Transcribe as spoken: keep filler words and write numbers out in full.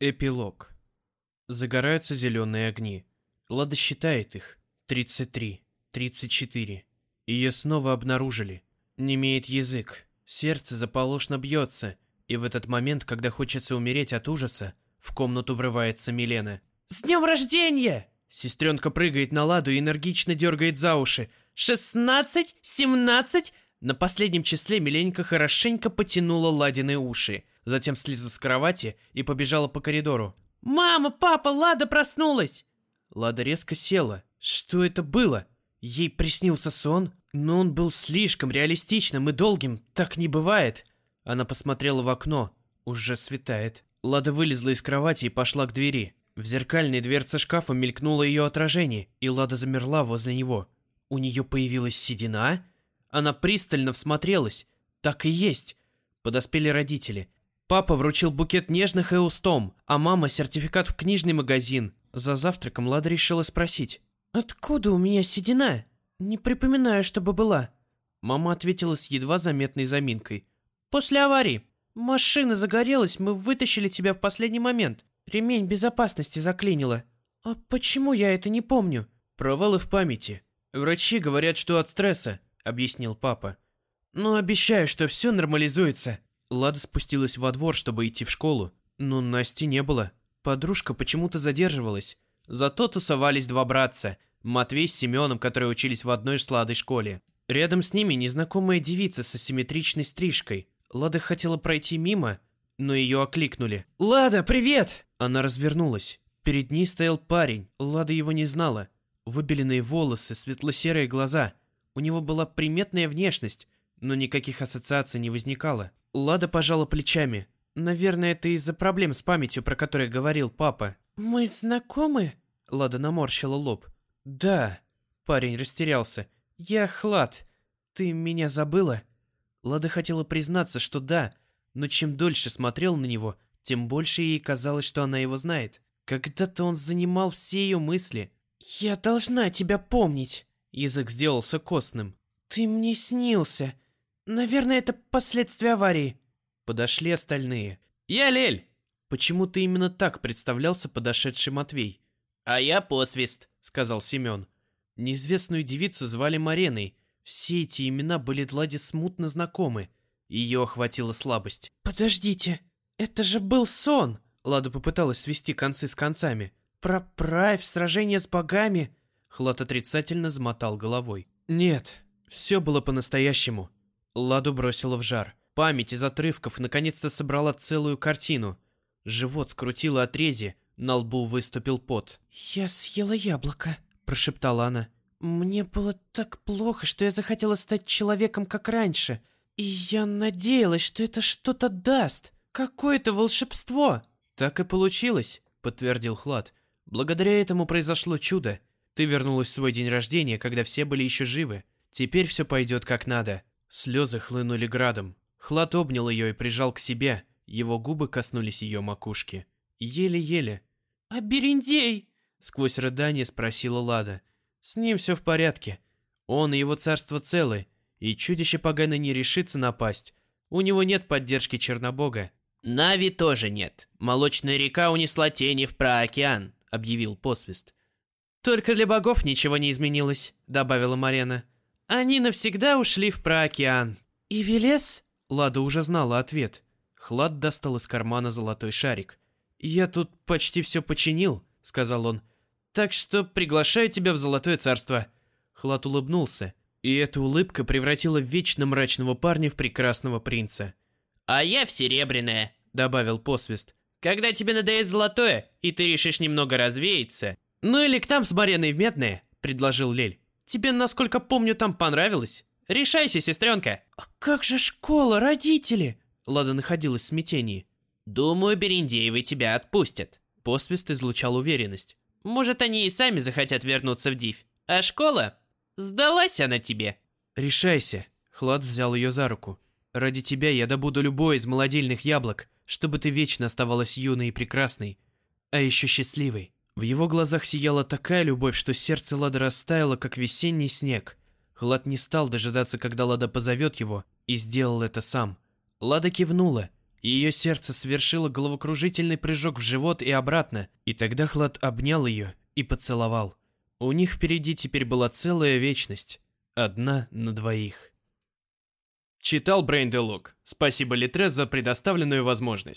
Эпилог. Загораются зеленые огни. Лада считает их. тридцать три, тридцать четыре. Ее снова обнаружили. Немеет язык. Сердце заполошно бьется. И в этот момент, когда хочется умереть от ужаса, в комнату врывается Милена. «С днем рождения!» Сестренка прыгает на Ладу и энергично дергает за уши. «Шестнадцать? Семнадцать?» На последнем числе Миленька хорошенько потянула Ладины уши. Затем слезла с кровати и побежала по коридору. «Мама, папа, Лада проснулась!» Лада резко села. Что это было? Ей приснился сон, но он был слишком реалистичным и долгим. Так не бывает. Она посмотрела в окно. Уже светает. Лада вылезла из кровати и пошла к двери. В зеркальной дверце шкафа мелькнуло ее отражение, и Лада замерла возле него. У нее появилась седина? Она пристально всмотрелась. Так и есть. Подоспели родители. Папа вручил букет нежных эустом, а мама сертификат в книжный магазин. За завтраком Лада решила спросить: «Откуда у меня седина? Не припоминаю, чтобы была». Мама ответила с едва заметной заминкой: «После аварии. Машина загорелась, мы вытащили тебя в последний момент. Ремень безопасности заклинило». «А почему я это не помню?» «Провалы в памяти. Врачи говорят, что от стресса», — объяснил папа. «Но обещаю, что все нормализуется». Лада спустилась во двор, чтобы идти в школу, но Насти не было. Подружка почему-то задерживалась. Зато тусовались два братца, Матвей с Семеном, которые учились в одной с Ладой школе. Рядом с ними незнакомая девица с асимметричной стрижкой. Лада хотела пройти мимо, но ее окликнули. «Лада, привет!» Она развернулась. Перед ней стоял парень, Лада его не знала. Выбеленные волосы, светло-серые глаза. У него была приметная внешность, но никаких ассоциаций не возникало. Лада пожала плечами. Наверное, это из-за проблем с памятью, про которые говорил папа. «Мы знакомы?» Лада наморщила лоб. «Да». Парень растерялся. «Я Хлад. Ты меня забыла?» Лада хотела признаться, что да, но чем дольше смотрел на него, тем больше ей казалось, что она его знает. Когда-то он занимал все ее мысли. «Я должна тебя помнить». Язык сделался костным. «Ты мне снился. Наверное, это последствия аварии». Подошли остальные. «Я Лель!» Почему-то именно так представлялся подошедший Матвей. «А я Посвист», — сказал Семен. Неизвестную девицу звали Мареной. Все эти имена были Ладе смутно знакомы. Ее охватила слабость. «Подождите, это же был сон!» Лада попыталась свести концы с концами. «Проправь, сражение с богами!» Хлад отрицательно замотал головой. «Нет, все было по-настоящему». Ладу бросило в жар. Память из отрывков наконец-то собрала целую картину. Живот скрутило от рези, на лбу выступил пот. «Я съела яблоко», – прошептала она. «Мне было так плохо, что я захотела стать человеком, как раньше. И я надеялась, что это что-то даст. Какое-то волшебство». «Так и получилось», – подтвердил Хлад. «Благодаря этому произошло чудо. Ты вернулась в свой день рождения, когда все были еще живы. Теперь все пойдет как надо». Слезы хлынули градом. Хлад обнял ее и прижал к себе. Его губы коснулись ее макушки. Еле-еле. «А Берендей?» — сквозь рыдание спросила Лада. «С ним все в порядке. Он и его царство целы, и чудище поганое не решится напасть. У него нет поддержки Чернобога». «Нави тоже нет. Молочная река унесла тени в праокеан», — объявил Посвист. «Только для богов ничего не изменилось», — добавила Марена. «Они навсегда ушли в праокеан». «И Велес?» Лада уже знала ответ. Хлад достал из кармана золотой шарик. «Я тут почти все починил», — сказал он. «Так что приглашаю тебя в Золотое Царство». Хлад улыбнулся, и эта улыбка превратила вечно мрачного парня в прекрасного принца. «А я в Серебряное», — добавил Посвист. «Когда тебе надоест Золотое, и ты решишь немного развеяться». «Ну или к нам с Мареной в Медное», — предложил Лель. «Тебе, насколько помню, там понравилось. Решайся, сестренка». «А как же школа, родители?» Лада находилась в смятении. «Думаю, Берендеевы тебя отпустят». Посвист излучал уверенность. «Может, они и сами захотят вернуться в Дивь. А школа? Сдалась она тебе». «Решайся». Хлад взял ее за руку. «Ради тебя я добуду любое из молодильных яблок, чтобы ты вечно оставалась юной и прекрасной, а еще счастливой». В его глазах сияла такая любовь, что сердце Лады растаяло, как весенний снег. Хлад не стал дожидаться, когда Лада позовет его, и сделал это сам. Лада кивнула. Ее сердце совершило головокружительный прыжок в живот и обратно, и тогда Хлад обнял ее и поцеловал. У них впереди теперь была целая вечность. Одна на двоих. Читал Брейн де Лук. Спасибо Литре за предоставленную возможность.